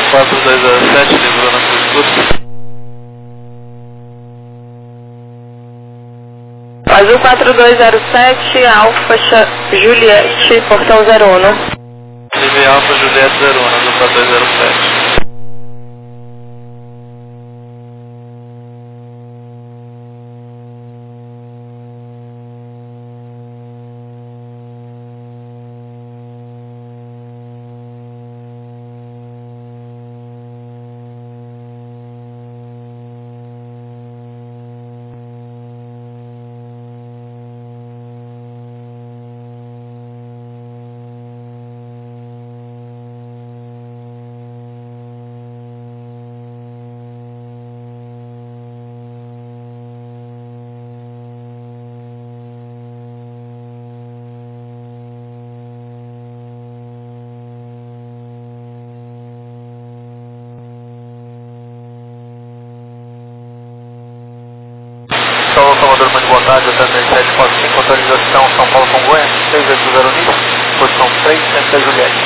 4207, livrou na sua escuta. Azul 4207, Alfa Juliette, portão 01. Livre Alfa Juliette 01, Azul 4207. Salvador, muito boa tarde, hotel 3745, autorização São Paulo Congonhas, 680 Nisso, posição 3, centro da Juliette.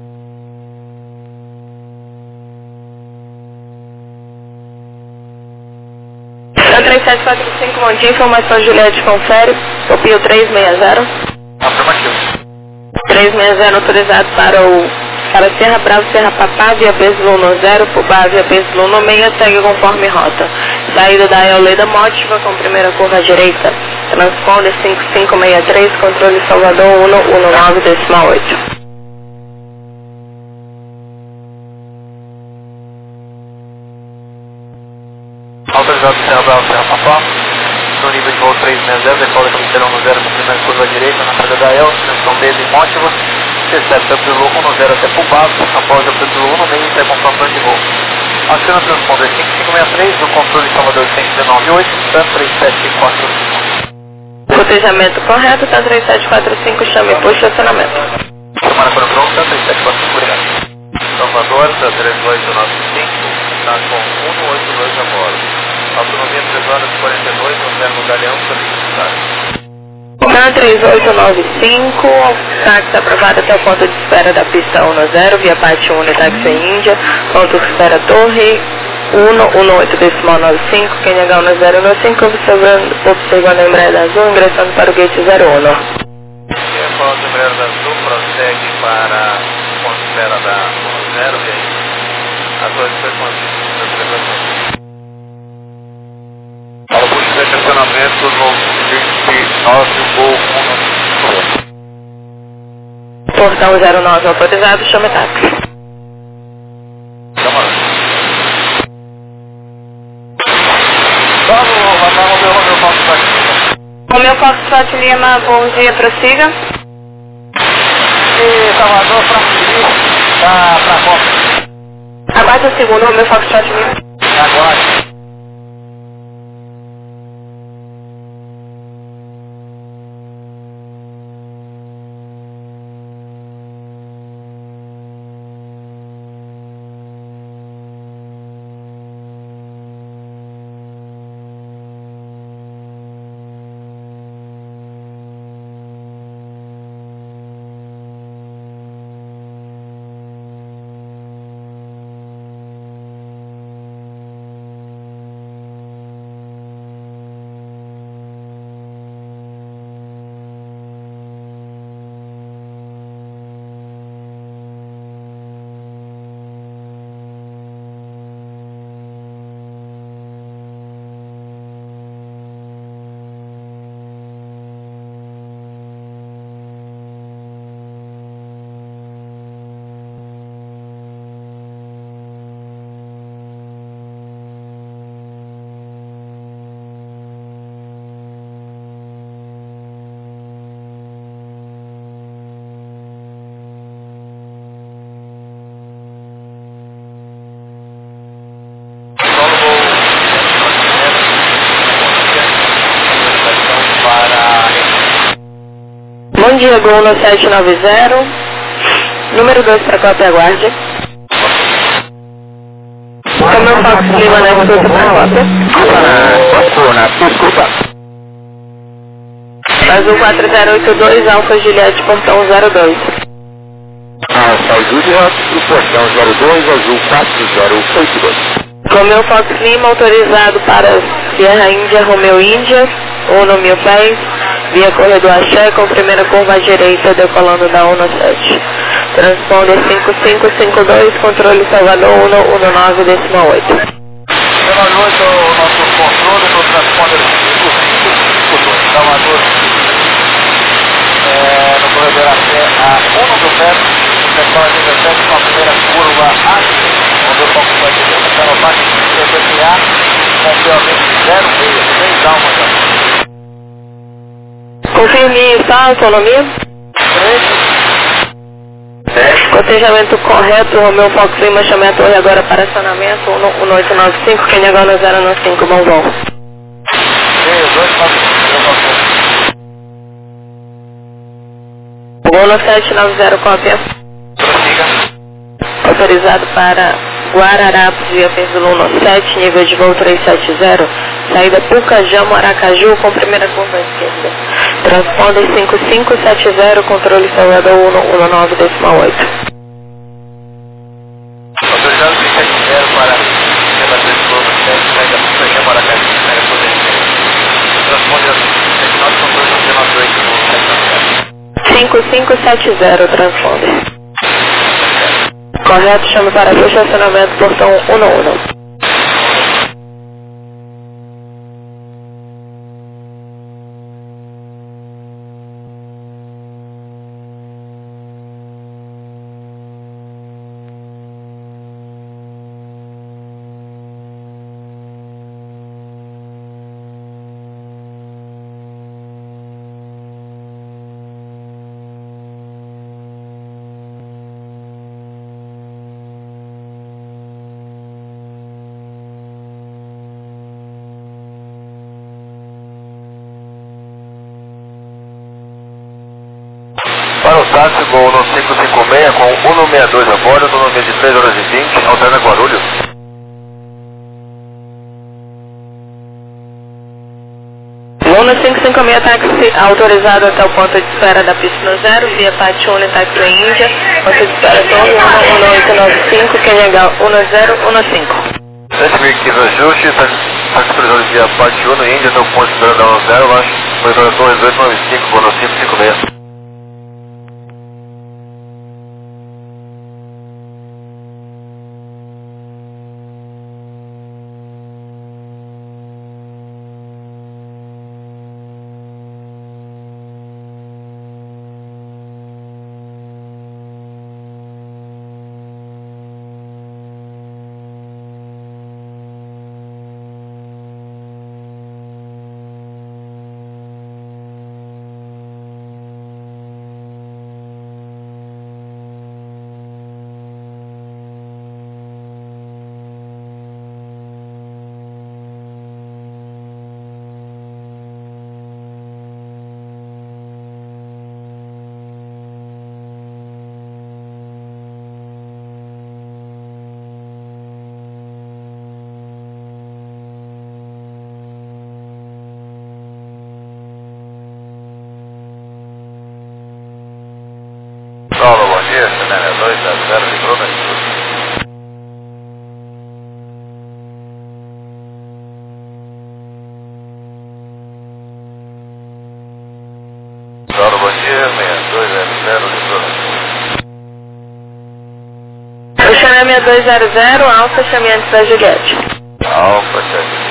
Hotel 3745, bom dia, informação Juliette, confere, copio 360. Afirmativo. 360 autorizado para Serra Bravo, Serra Papá, via Peso 10, Pubá, via Peso 6, segue conforme rota. Saída da Eoleda Mótiva com primeira curva à direita. Transponder 5563, controle Salvador 119,8. Autorizado Serra Bravo, Serra Papá, no nível de voo 360, decola de Cruzeiro 10 com primeira curva à direita, na saída da El, transição desde Mótiva, recebe pelo 10 até Pubá, após o pelo 16 e confirmação de voo. Acena transponder 5563, do controle Salvador 119,8, TAN 3745. Cotejamento correto, TAN 3745, chame por estacionamento. Tomara para o pronto, TAN 3745, obrigado. Salvador, TAN 3895, está com 182 a bordo. Autonomia 3 horas e 42, no verbo Galeão, serviço de táxi. TAN 3895, táxi aprovado até o ponto de espera da pista 10, via parte 1 táxi Índia, ponto de espera Torre 118,95, quem negar 1095, observando a Embraer Azul, ingressando para o gate 01. E após a Embraer Azul, prossegue para o ponto de espera da 10, e aí, atualizações com as observações. Para o ponto de estacionamento no 29, voo 1. Portão 09 autorizado, chame táxi. Romeu Foxtrot Lima, bom dia, prossiga. E Salvador, para Copa. Aguarde um segundo, Romeu Foxtrot Lima. Agora. Bom dia, Gol 790. Número 2 para Copa, aguarde. Romeu Fox Lima, na escuta para Rota. Desculpa. Azul 4082, Alfa Juliette, portão 02. Judy Hot, proporção 02, azul 4082. Romeu Fox Lima, autorizado para Sierra Índia, Romeu Índia, 1000 pés, via corredor Axé, com primeira curva à direita, decolando da 17. Transponder 5552, controle Salvador 119,8. 198, o nosso controle no transponder 5552, Salvador, no corredor Axé a 1 metro, decola 17 com a primeira curva à direita. Romeu Fox Lima, direita, Caravaggio, CPTA, com POV 06, 6 almas aqui. Confirme está a autonomia. 10. Cotejamento correto, Romeu Fox Lima, chamei a torre agora para acionamento, 1895, quem negou no 095, bom voo. 295. Voo no 790, cópia. Prossiga. Autorizado para Guararapes, via Pensulo 7, nível de voo 370, saída Pucajão, Aracaju, com primeira curva à esquerda. Transponder 5570, controle Salvador 119,8. Autorizado 370 para pela Pensulo 7, saída Pucajão, Aracaju, primeira curva à esquerda. Transponder 59, controle 198, 5570, transponder. Correto, chame para estacionamento, portão 11. Para o táxi, voo no 556 com 162 a bordo, no número de 3 horas e 20, alterna Guarulhos. Voo no 556 táxi autorizado até o ponto de espera da pista 0, via Patione, táxi Índia, ponto de espera torre 11895, quem negar 1015. 7.015 ajuste, táxi autorizado via Patione, Índia, até o ponto de espera da 10, baixo, corredor torre 1895, voo no 556. Paulo, bom dia, Semana 2, 0 de Bruna. Paulo, bom dia, 6200 de Bruna. Eu chamei a 6200, Alfa, chamei antes da Juliette. Alfa, Juliette.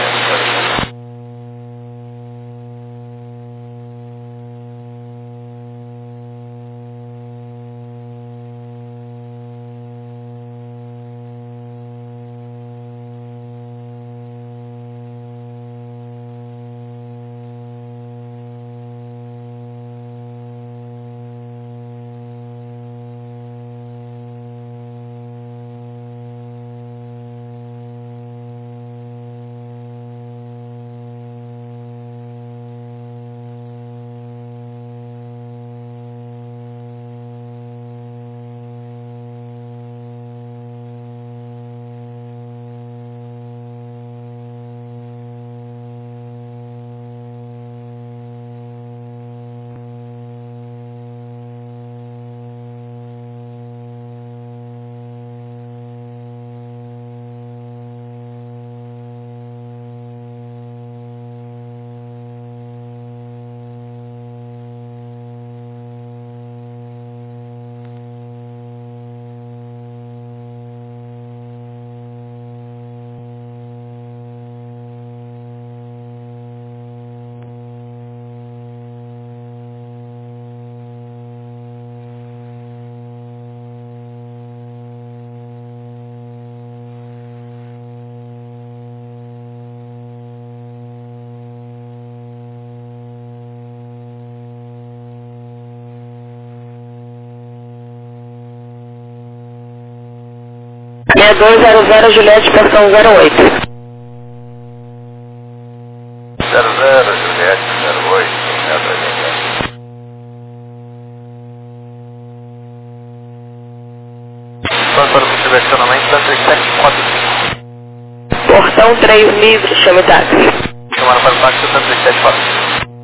6200 Juliette, portão 08. 00 Juliette 08, Para o direcionamento da 3745. Portão 3 livre, chame táxi. Chamando para o táxi da 3745.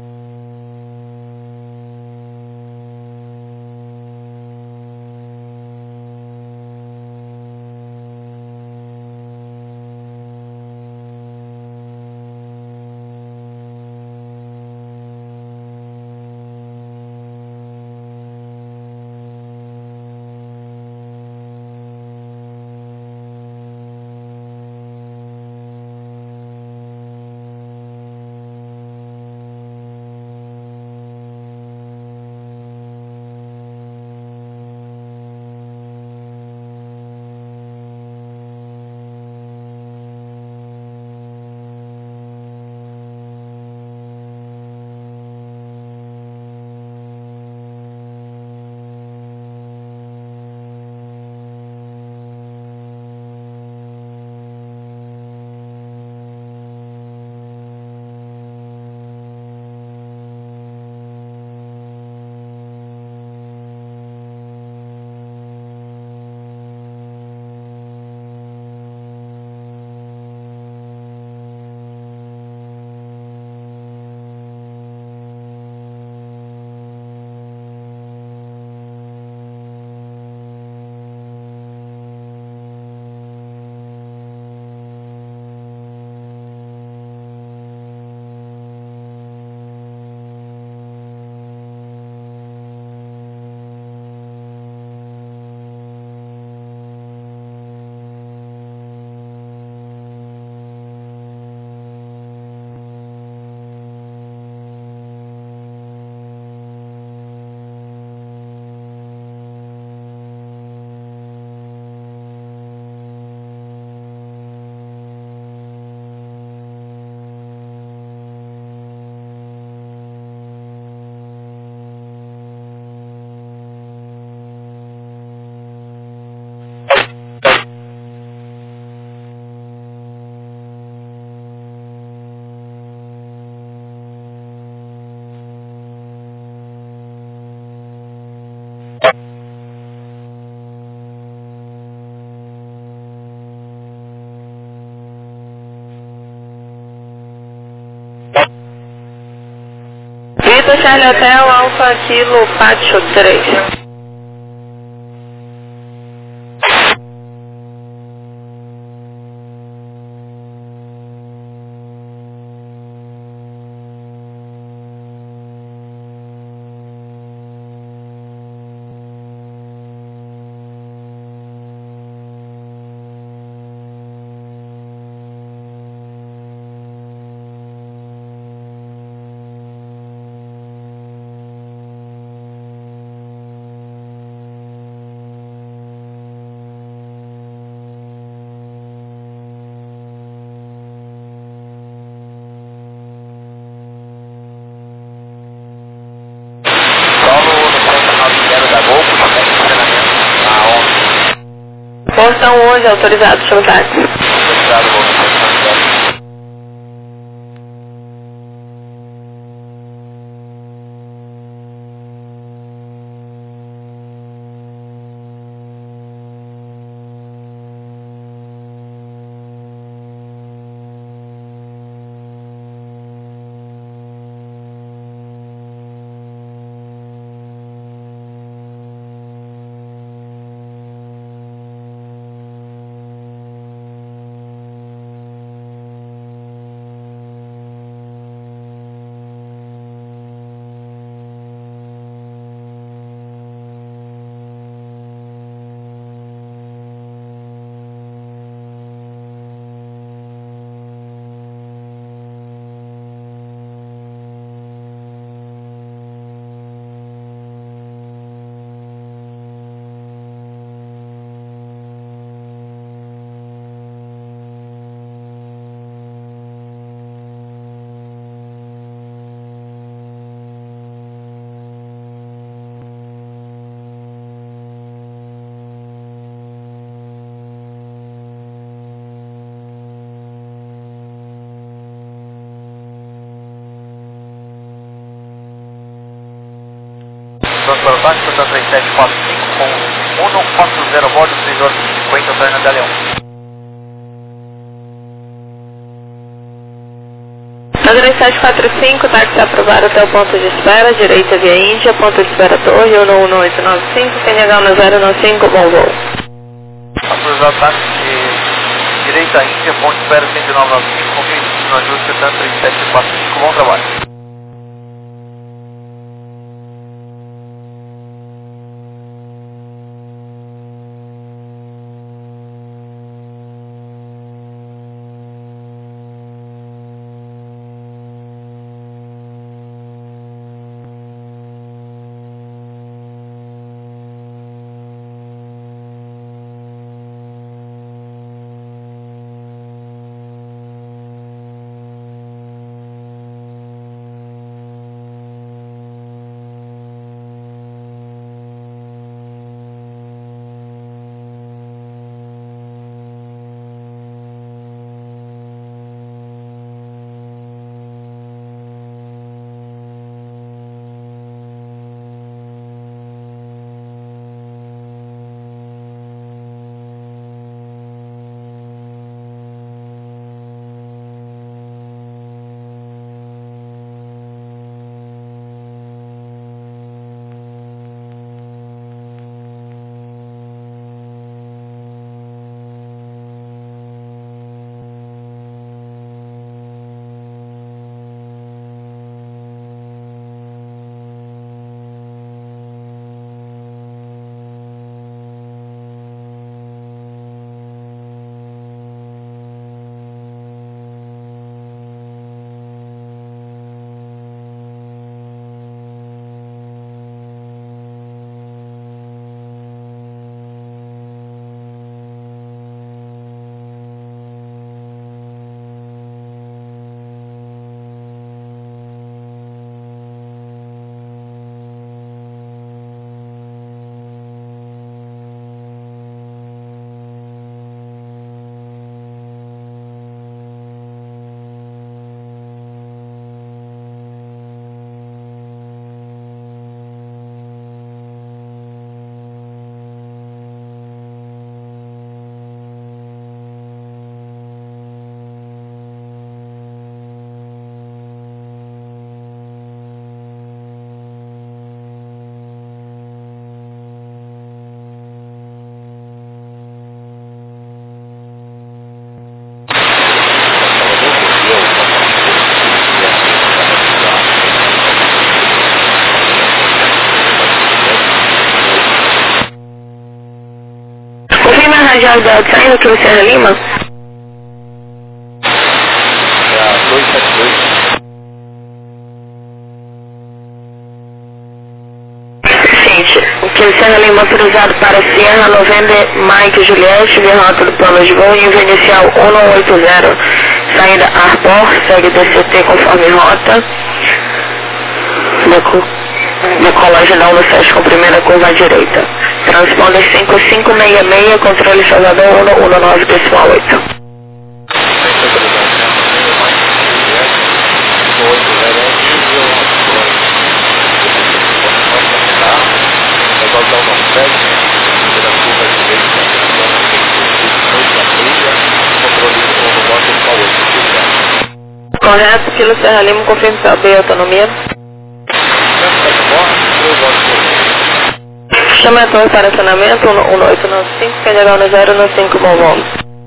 Vitor Charlie Hotel, Alfa Kilo, Pátio 3. Portão 11, autorizado, chama táxi. Autorizado, vou no pronto para o táxi, portanto 3745 com 140 a bordo, 3 horas e 50, Fernando da Leão. Na 3745, táxi aprovado até o ponto de espera, direita via Índia, ponto de espera Torre, 11895, Senegal no 095, bom voo. Autorizado táxi de direita Índia, ponto de espera 10995, confirme no ajuste, portanto 3745, bom trabalho. Radial da saindo para o Serra Lima? 272. Seguinte, o que o Serra Lima autorizado para Sierra, November, Mike, Juliette, via rota do plano de voo, nível inicial 1180, saída Arbor, segue DCT conforme rota, decolagem da 17 com primeira curva à direita. Transponder 5566, controle Salvador 119.8. Correto, Kilo Serra Lima, confirme saber a autonomia. Chama a torre para acionamento 1895, Federal no 095, bom voo.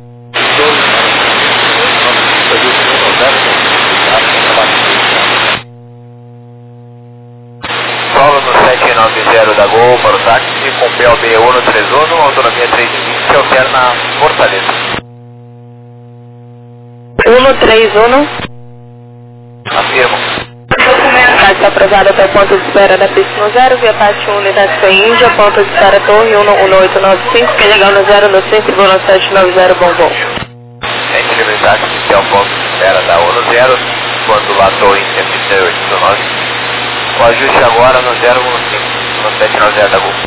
Solo no 790 da Gol para o táxi com PLB 131, autonomia 320, alterna Fortaleza. 131. Afirmo. Táxi aprovado até o ponto de espera da pista no 0, via parte 1, unidade para Índia, ponto de espera Torre 11895, que é legal no 095, voo no 790, bom voo. Gente livre táxi, que é o ponto de espera da 10, quando lá Torre 13819. O ajuste agora no 015, no 790 da Gol.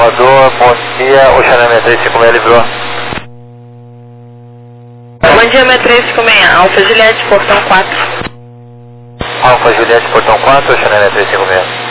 Salvador, bom dia, Oceano 6356, livrou. Bom dia, 6356, Alfa Juliette, portão 4. Alfa Juliette, portão 4, Oceano 6356.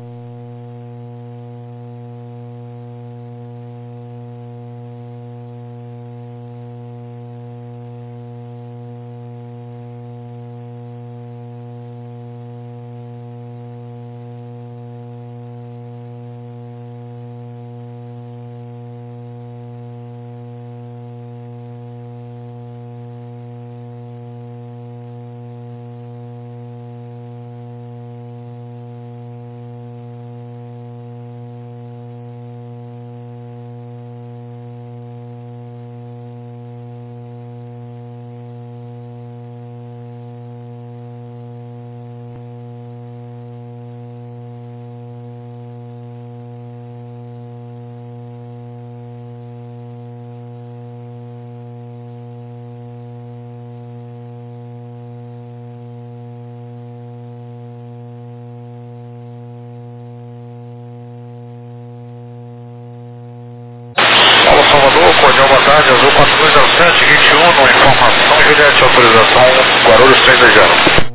Salvador, cordial boa tarde, Azul 4207, 21, informação, Juliette, autorização, Guarulhos 320.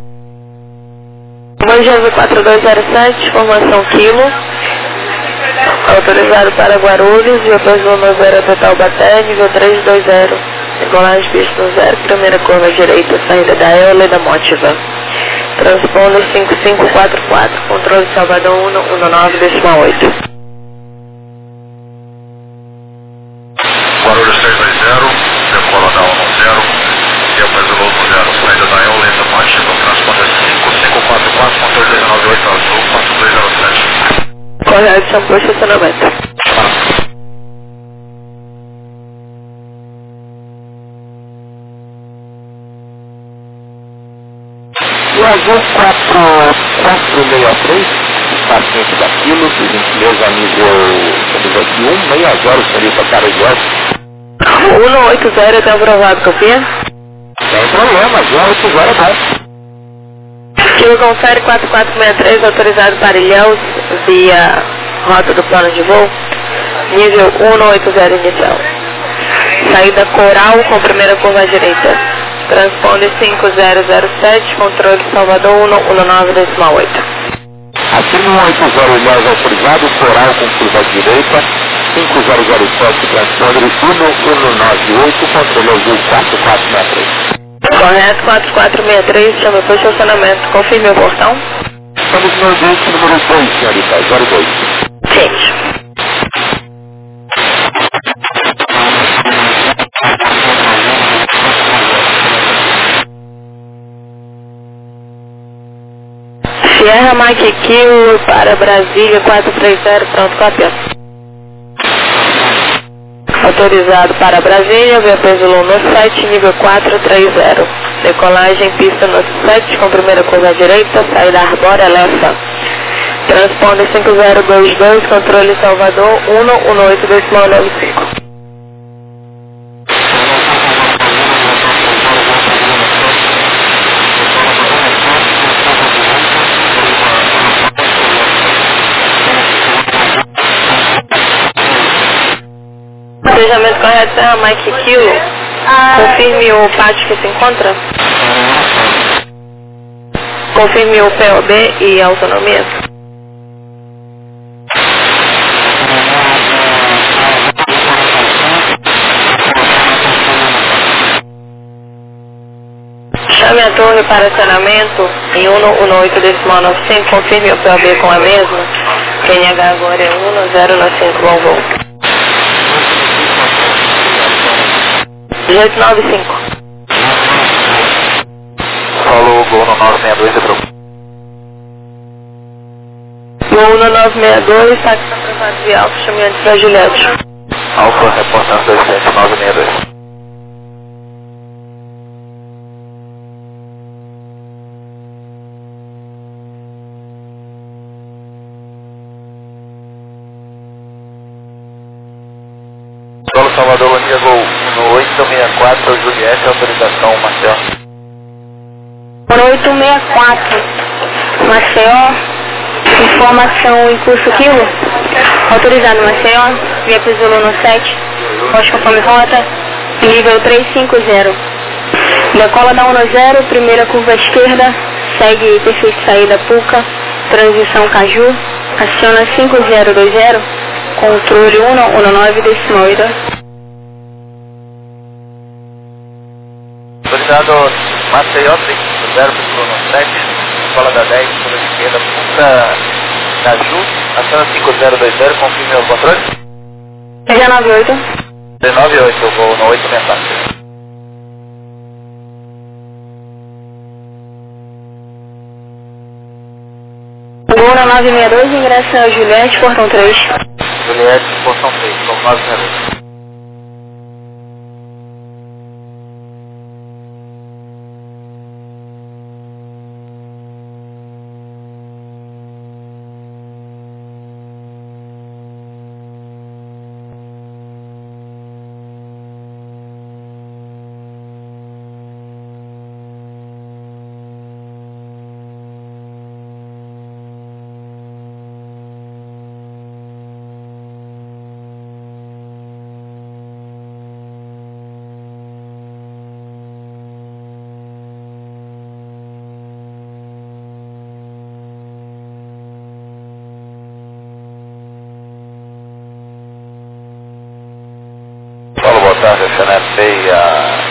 Bom dia, Azul 4207, informação Kilo, autorizado para Guarulhos, via Azul 90 total Baté, nível 320, decolagem pista 0, primeira curva direita, saída da Eole da Mótiva. Transponder 5544, controle Salvador 119,8. Guarulhos 320, decola da 10, via Pesuloso 0, saída da Eole da Mótiva, transponder 5544, controle 198 Azul 4207. Correio de Shampoo, estacionamento. O Azul 4463, paciente da Quilo, por gentileza, nível 160, senhorita Carajós. 180 está aprovado, copia? Sem problema, 180 é bom. Kilo confere 4463, autorizado para Ilhéus, via rota do plano de voo, nível 180 inicial. Saída Coral com primeira curva à direita. Transponder 5007, controle Salvador 119,8. Aqui no 180 Ilhéus autorizado, Coral com curva à direita, 5007, transponder 1198, controle Azul 4463. Correto, 4463, chama para o estacionamento. Confirme o portão. Estamos no ambiente número 2, senhorita, 02. Gente. Sierra Mike Kilo para Brasília 430, pronto, cópia. Autorizado para Brasília, via Pesuloso no 7, nível 430. Decolagem pista no 7, com primeira curva à direita, saída Arbórea Lessa. Transponder 5022, controle Salvador 118,95. Planejamento correto, Serra Mike Kilo. Confirme o pátio que se encontra. Confirme o POB e autonomia. Chame a torre para acionamento em 118,95. Confirme o POB com a mesma. QNH agora é 1095, bom voo. 1895. Falou, Gol no 962, Ebro. Gol no 962, táxi aprovado via Alfa, chamando para Juliette. Alfa, reportando 27962. Solo Salvador, bom dia, Gol. No 864, Juliette, autorização, Maceió. 864, Maceió, Formação em curso quilo. Autorizado Maceió, via Zulu no 7. Posto conforme rota. Nível 350. Decola da 10, primeira curva esquerda. Segue perfeito saída Puca. Transição Caju. Aciona 5020. Controle 119,8. Autorizado Maceió, 350 no 7, escola da 10, pela esquerda, Puca Caju, aciona 5020, confirme o controle. 198. 198, eu vou no 864. Gol na 962, ingressa Juliette, portão 3. Juliette, portão 3, com 962. Paulo, boa tarde, FNFEIA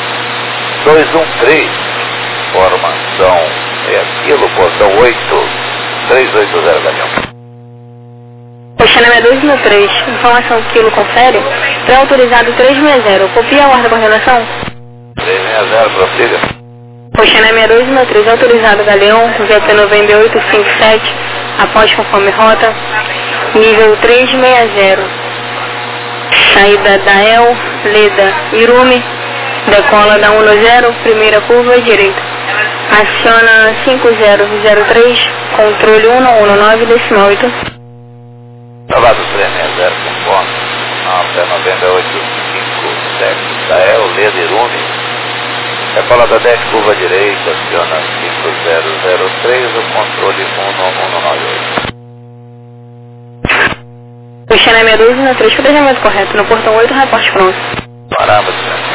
213, formação é aquilo, portão 8, 380, caminhão. Oxanema 213, informação quilo confere. Pré-autorizado 360, copia a guarda coordenação. 360, prossiga. Oxanema 213, autorizado Galeão, VP November 857, após conforme rota. Nível 360. Saída da El, Leda, Irume, decola da 10, primeira curva direita. Aciona 5003, controle 119,8. Travado 360, conforme. Pé 90857, da El, Leda, Irume. Decola da 10, curva direita, aciona 5003, o controle 11998. Oxanema 213, planejamento correto. No portão 8, reporte pronto. Paramos, né?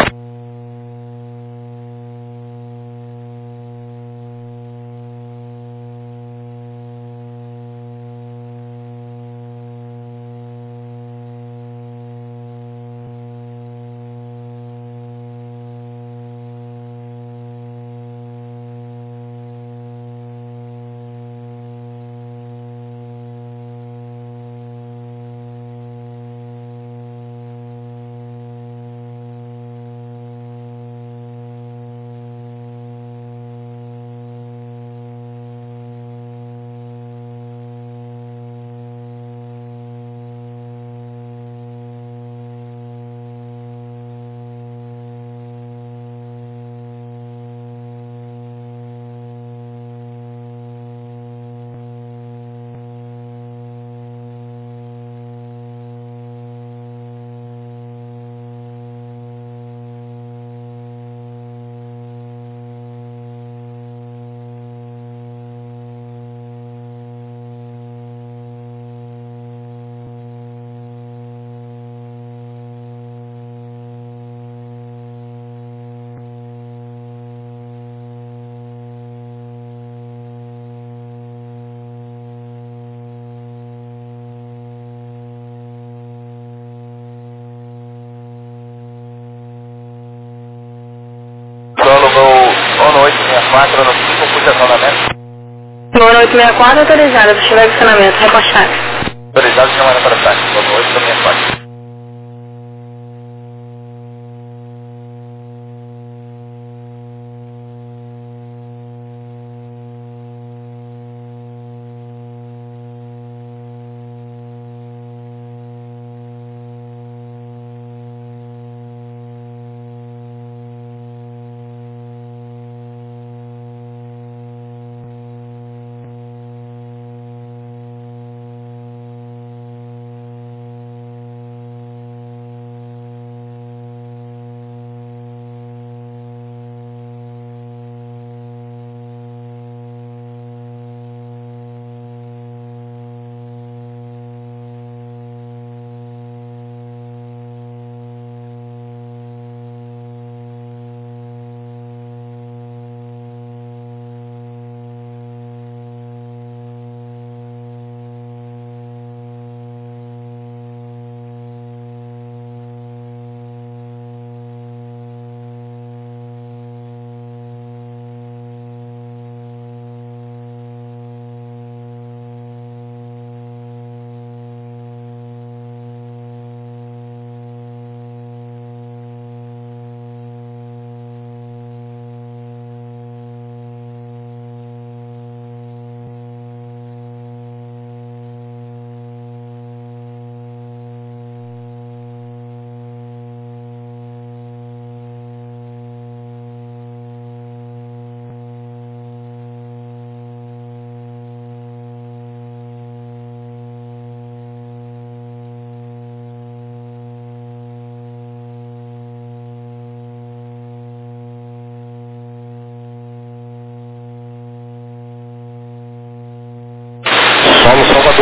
Solo Gol 864 no 5, puxa acionamento. Gol 864, autorizado, para estiver acionamento, reportado. Autorizado, chamando para trás. Gol 864.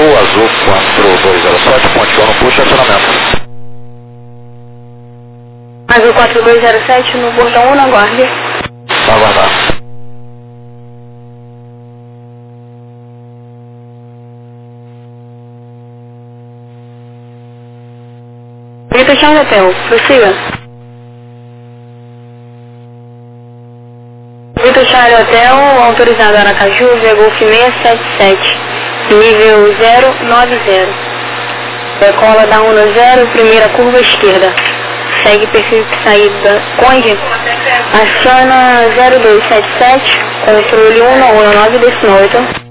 Azul 4207, ponte 1 no push, acionamento. Azul 4207 no bordão 1, aguarde. Vai aguardar. Vitor Charlie Hotel, prossiga. Vitor Charlie Hotel, autorizado Aracaju, via Golf 677, nível 090. Decola da 1-0, primeira curva esquerda. Segue perfil de saída Conde. Aciona 0277, controle 119 destino 8.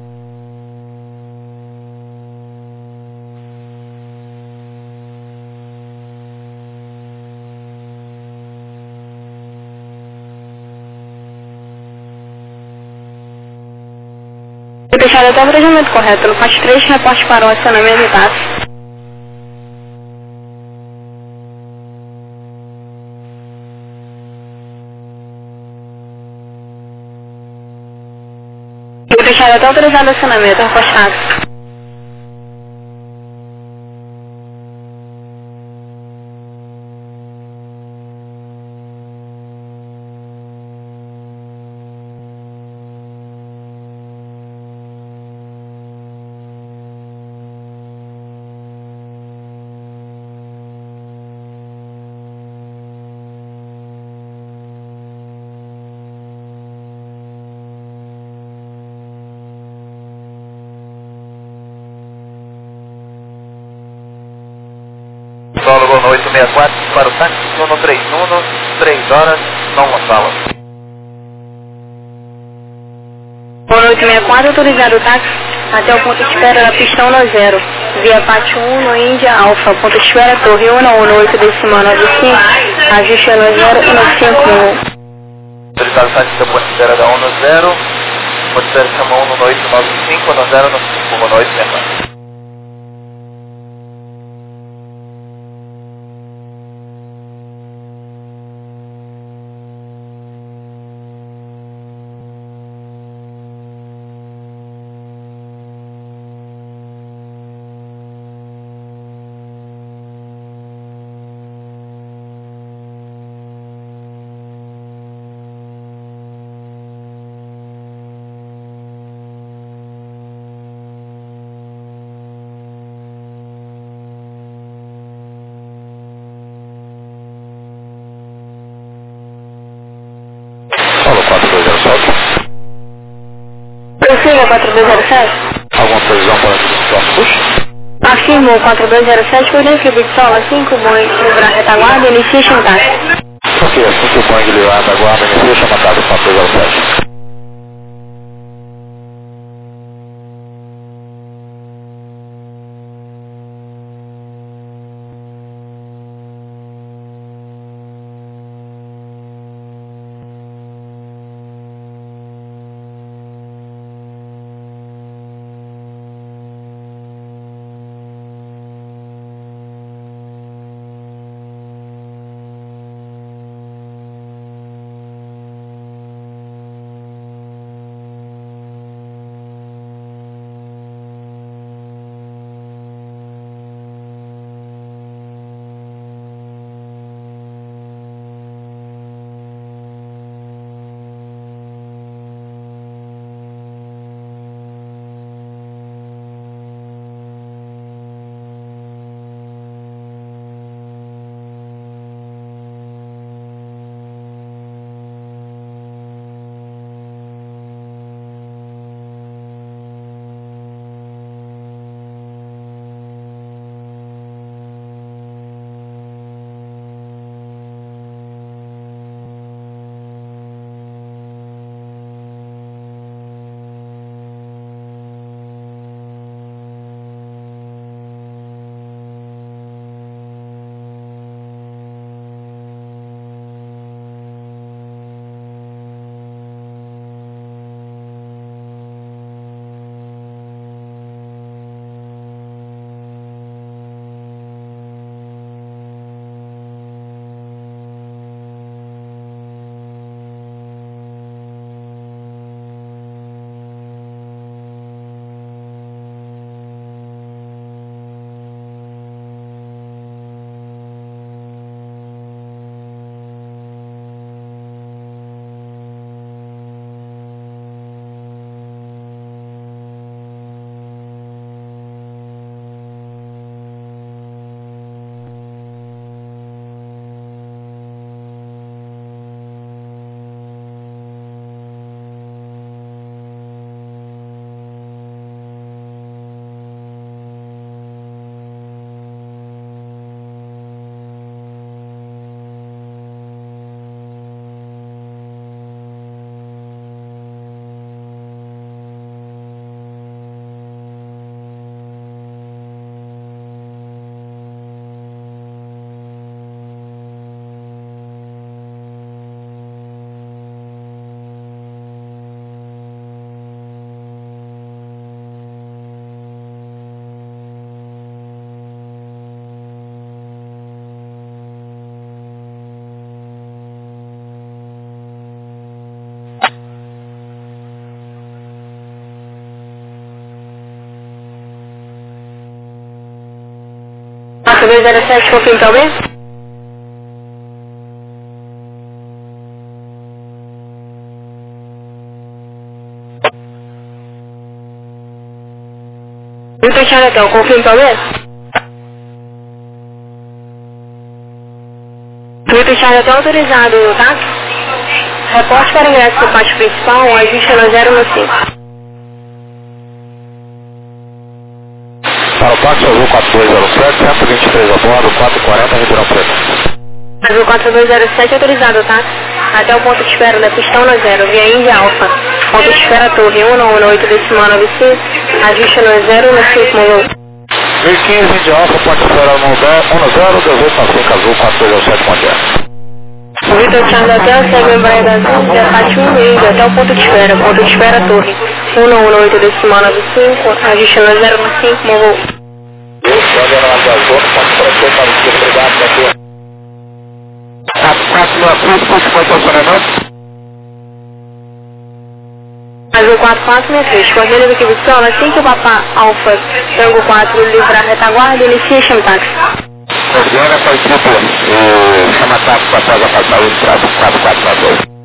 Vou deixar até o procedimento correto. No faixa 3, reporte para o acionamento de táxi. Vou deixar até autorizado o acionamento, reporte táxi. Solo Gol 864 para o táxi, Sono 31, 3 horas, não Gonçalo. Gol 864, autorizado o táxi até o ponto de espera da pista 10, via Pátio 1 no Índia Alfa, ponto de espera Torre 118 decimal 95, ajuste 10 Autorizado o táxi da ponte de espera da 10, ponte de espera chama 1 no 895, 10 no 5, 1 no 864. Solo 4207. Prossiga 4207. Alguma previsão para o próximo push? Afirmo 4207, por dentro de sola 5, Boeing, livrar retaguarda, inicie chantage. Ok, assim que o Boeing livrar da guarda, inicia chama táxi 4207. 207, confirme para o B. Vitor Charlatão, confirme para o B. Vitor Charlatão autorizado, tá? Reporte para ingresso do pátio principal, ajuste no 015. Para o táxi azul 4207, 123 a bordo, 440, Ribeirão Preto. Azul 4207 autorizado, tá? Até o ponto de espera da pistão no 0, via Índia Alfa. Ponto de espera Torre 118 decimal 95, ajuste no 015, Molo. 1015, Índia Alfa, ponto de espera 10, 18 na 5 azul 4207, bom dia. Vitor Charlie Hotel, segue Embraer da Azul, via Pátio 1 Índia, até o ponto de espera Torre 118 decimal 95, ajuste no 015, Molo. Azul 4463, corrida de exibição, assim que o Papa Alfa Tango 4 livrar a retaguarda, inicia chama táxi. Cordiana para o tipo, chama táxi para trás da passagem de trás, 4462.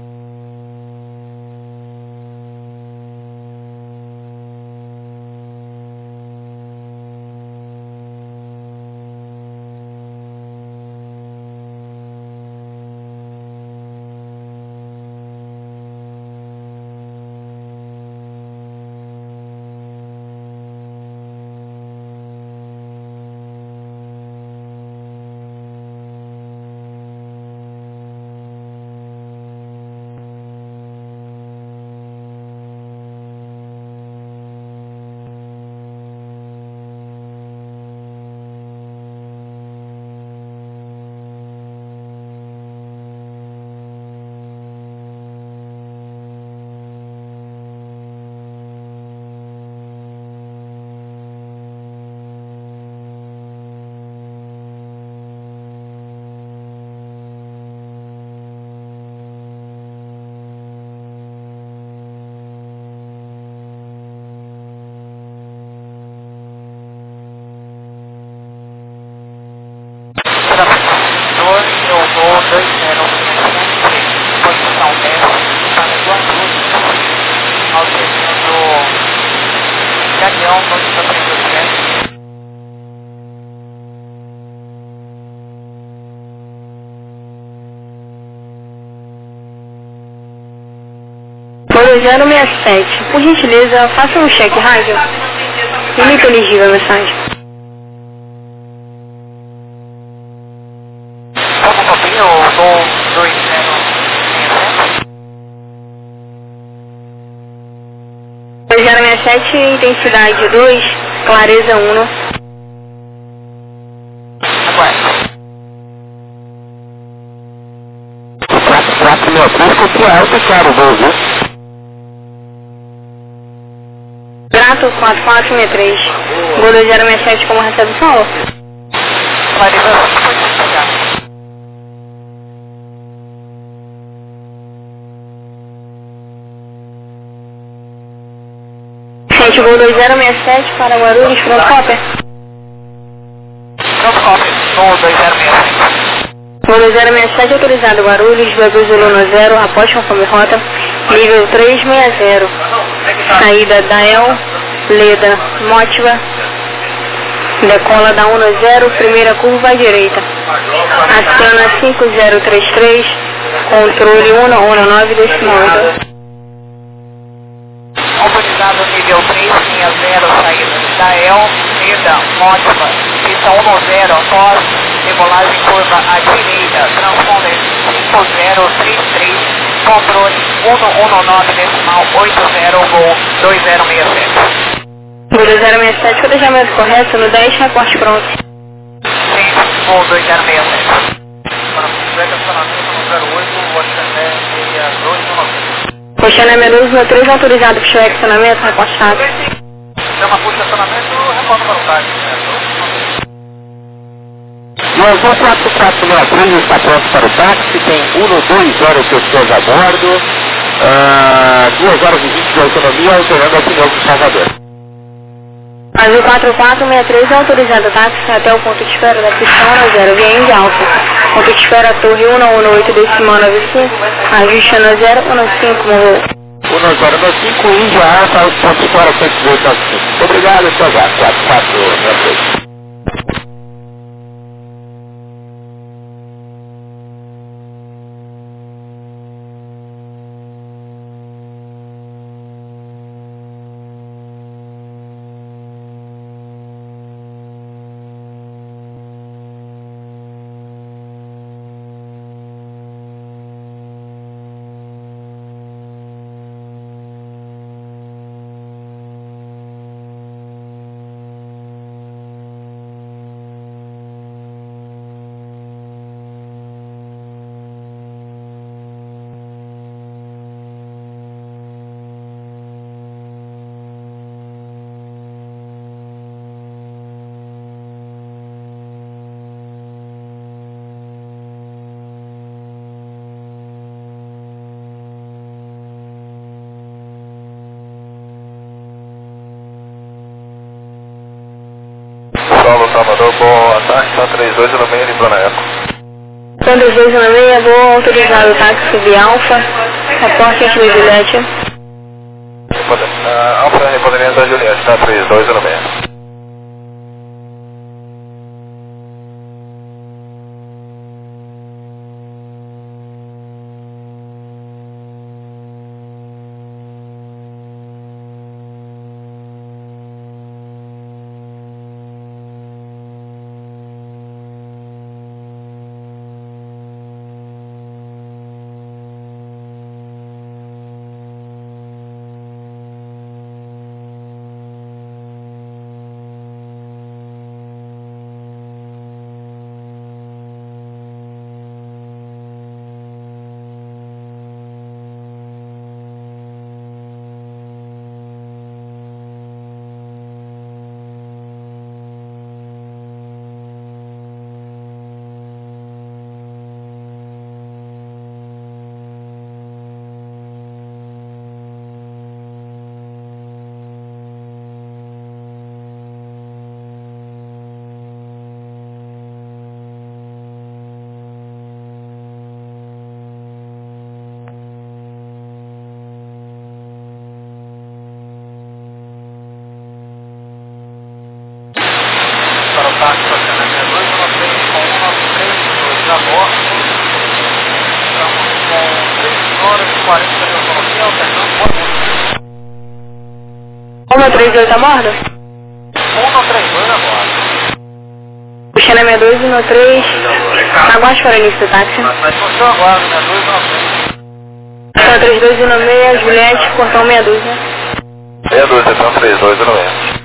Bolo 067, por gentileza, faça um cheque rádio. Muito elegível a mensagem. Como copinho, eu vou 067, intensidade 2, clareza 1. Aguarde. 463, copia alta, claro, vou ver. Grato 4463, Bolo 067 como recepção. Clareza 5, pode chegar. Gente, Gol 2067 para Guarulhos, pronto cópia. Pronto cópia, no 2067. Gol 2067 autorizado Guarulhos, Bebê Zulu no 0, após conforme rota, nível 360. Saída da El, Leda, Mótiva, decola da 1 no 0, primeira curva à direita. Aciona 5033, controle 119 decimal 8. Autorizado nível 360, saída da El, Leda, Mótiva, pista 1 no 0, após decolagem curva à direita, transponder 5033, controle 119 decimal 80, Gol 2067. Gol 2067, planejamento correto no 10, reporte pronto. Sim, Gol 2067. Para o estacionamento no 08, o Oxané 6290. Oxané Menudo no 3, autorizado para o estacionamento, reportado. Chama por estacionamento, reporta para o táxi. O Azul 4463 está pronto para o táxi, tem 120 pessoas a bordo, 2 horas e 20 de autonomia, operando aqui no Salvador. Azul 4463 é autorizado táxi até o ponto de espera da pista 10, via Índia Alfa. Ponto de espera Torre 118 decimal 95, ajuste no 015, morreu. 1095, Índia Alfa, ponto de espera 118. Muito obrigado, seu gato, 4463. Saulo Salvador, boa tarde, só 32 no meio de Plana Eco. São 3296, vou autorizado táxi via Alfa, reporte aqui no Juliette. Alfa, repoderamento da Juliette, tá 32 no meio. Para o táxi para a cena 293 com 193, 2 a bordo. Estamos com 3 horas e 40 minutos aqui, alternando por 138 a bordo? 132 a bordo. Puxando a 6213, aguarde para o início do táxi. Mas eu aguardo, 293. São 3296, Juliette, portão 62. 62, então 32 no meio.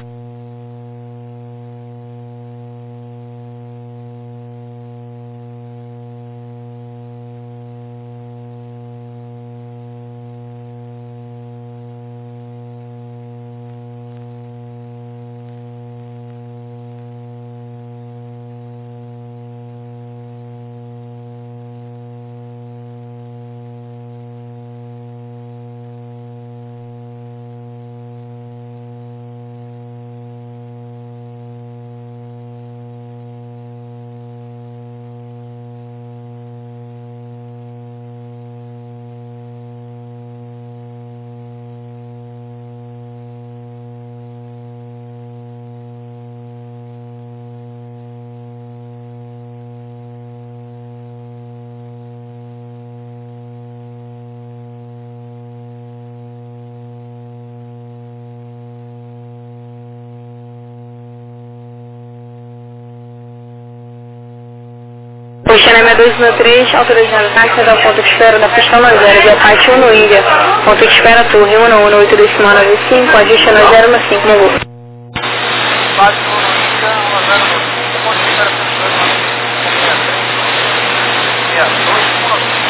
Puxando a 6293, autorizando o táxi até o ponto de espera da pista 10, via parte 1 no Índia. Ponto de espera Torre 118 decimal 95, ajuste no 015, morreu. Parte 1 no Índia, 105, ponto de espera pista 293. 62, 1.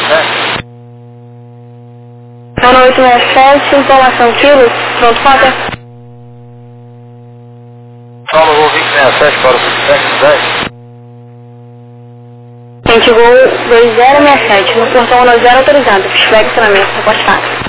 né? Zona 867, informação quilos, pronto, Potter. Solo Gol 2067 para o feedback 10. Gente, Gol 2067, no portão 90 autorizado, feedback treinamento, reporte fax.